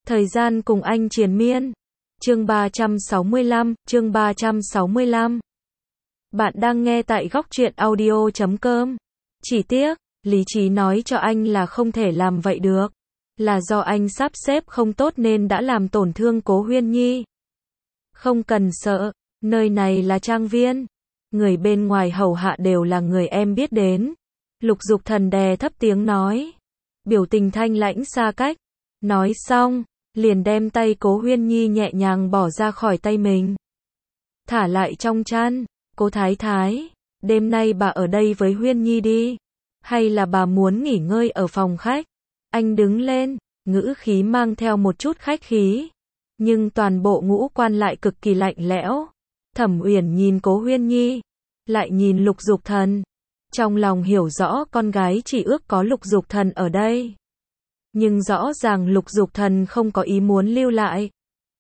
Thời gian cùng anh triền miên. Chương 365. Bạn đang nghe tại góc truyện audio.com. Chỉ tiếc, lý trí nói cho anh là không thể làm vậy được. Là do anh sắp xếp không tốt nên đã làm tổn thương Cố Huyên Nhi. Không cần sợ, nơi này là trang viên. Người bên ngoài hầu hạ đều là người em biết đến. Lục Dục Thần đè thấp tiếng nói. Biểu tình thanh lãnh xa cách. Nói xong, liền đem tay Cố Huyên Nhi nhẹ nhàng bỏ ra khỏi tay mình. Thả lại trong chăn. Cố Thái Thái, đêm nay bà ở đây với Huyên Nhi đi. Hay là bà muốn nghỉ ngơi ở phòng khách? Anh đứng lên, ngữ khí mang theo một chút khách khí. Nhưng toàn bộ ngũ quan lại cực kỳ lạnh lẽo. Thẩm Uyển nhìn Cố Huyên Nhi, lại nhìn Lục Dục Thần. Trong lòng hiểu rõ con gái chỉ ước có Lục Dục Thần ở đây. Nhưng rõ ràng Lục Dục Thần không có ý muốn lưu lại.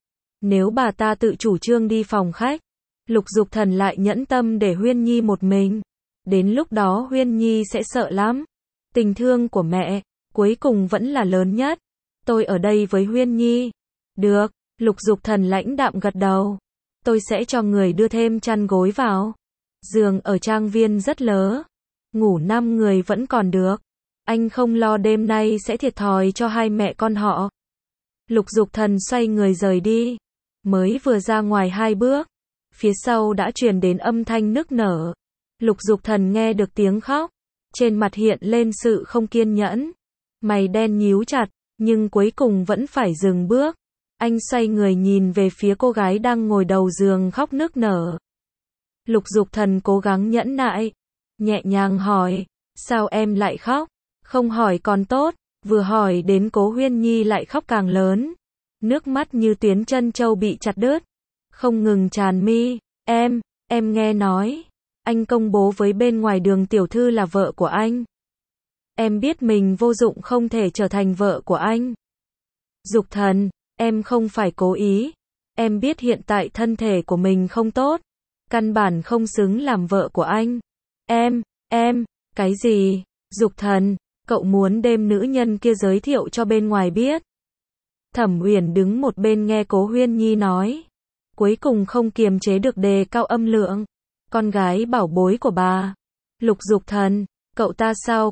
Nếu bà ta tự chủ trương đi phòng khách, Lục Dục Thần lại nhẫn tâm để Huyên Nhi một mình. Đến lúc đó Huyên Nhi sẽ sợ lắm. Tình thương của mẹ, cuối cùng vẫn là lớn nhất. Tôi ở đây với Huyên Nhi. Được, Lục Dục Thần lãnh đạm gật đầu. Tôi sẽ cho người đưa thêm chăn gối vào. Giường ở trang viên rất lớn. Ngủ 5 người vẫn còn được. Anh không lo đêm nay sẽ thiệt thòi cho hai mẹ con họ. Lục Dục Thần xoay người rời đi. Mới vừa ra ngoài 2 bước, phía sau đã truyền đến âm thanh nức nở. Lục Dục Thần nghe được tiếng khóc. Trên mặt hiện lên sự không kiên nhẫn. Mày đen nhíu chặt, nhưng cuối cùng vẫn phải dừng bước. Anh xoay người nhìn về phía cô gái đang ngồi đầu giường khóc nức nở. Lục Dục Thần cố gắng nhẫn nại. Nhẹ nhàng hỏi, sao em lại khóc? Không hỏi còn tốt, vừa hỏi đến Cố Huyên Nhi lại khóc càng lớn. Nước mắt như tuyến chân châu bị chặt đứt. Không ngừng tràn mi. Em nghe nói. Anh công bố với bên ngoài Đường tiểu thư là vợ của anh. Em biết mình vô dụng không thể trở thành vợ của anh. Dục Thần, em không phải cố ý. Em biết hiện tại thân thể của mình không tốt. Căn bản không xứng làm vợ của anh. Cái gì? Dục Thần, cậu muốn đem nữ nhân kia giới thiệu cho bên ngoài biết. Thẩm Uyển đứng một bên nghe Cố Huyên Nhi nói. Cuối cùng không kiềm chế được đề cao âm lượng. Con gái bảo bối của bà. Lục Dục Thần, cậu ta sao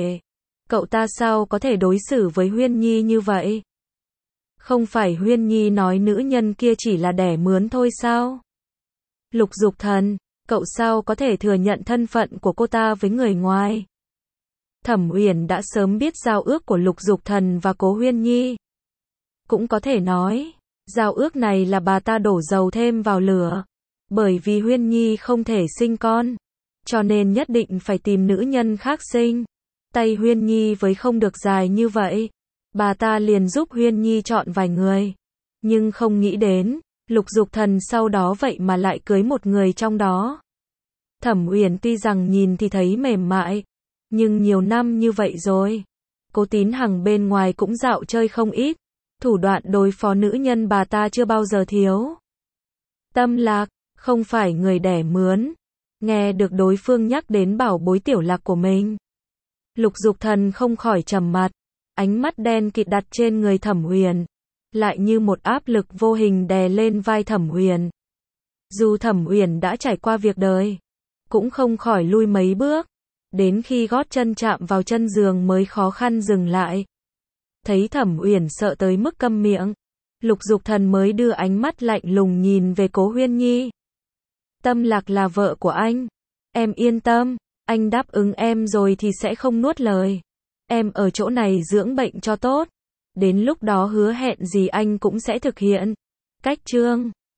có thể đối xử với Huyên Nhi như vậy? Không phải Huyên Nhi nói nữ nhân kia chỉ là đẻ mướn thôi sao? Lục Dục Thần, cậu sao có thể thừa nhận thân phận của cô ta với người ngoài? Thẩm Uyển đã sớm biết giao ước của Lục Dục Thần và Cố Huyên Nhi. Cũng có thể nói, giao ước này là bà ta đổ dầu thêm vào lửa. Bởi vì Huyên Nhi không thể sinh con, cho nên nhất định phải tìm nữ nhân khác sinh. Tay Huyên Nhi với không được dài như vậy. Bà ta liền giúp Huyên Nhi chọn vài người. Nhưng không nghĩ đến, Lục Dục Thần sau đó vậy mà lại cưới một người trong đó. Thẩm Uyển tuy rằng nhìn thì thấy mềm mại, nhưng nhiều năm như vậy rồi. Cố Tín Hằng bên ngoài cũng dạo chơi không ít. Thủ đoạn đối phó nữ nhân bà ta chưa bao giờ thiếu. Tâm Lạc, không phải người đẻ mướn. Nghe được đối phương nhắc đến bảo bối Tiểu Lạc của mình. Lục Dục Thần không khỏi trầm mặt. Ánh mắt đen kịt đặt trên người Thẩm Uyển. Lại như một áp lực vô hình đè lên vai Thẩm Uyển. Dù Thẩm Uyển đã trải qua việc đời, cũng không khỏi lui mấy bước. Đến khi gót chân chạm vào chân giường mới khó khăn dừng lại. Thấy Thẩm Uyển sợ tới mức câm miệng. Lục Dục Thần mới đưa ánh mắt lạnh lùng nhìn về Cố Huyên Nhi. Tâm Lạc là vợ của anh. Em yên tâm, anh đáp ứng em rồi thì sẽ không nuốt lời. Em ở chỗ này dưỡng bệnh cho tốt. Đến lúc đó hứa hẹn gì anh cũng sẽ thực hiện. Cách chương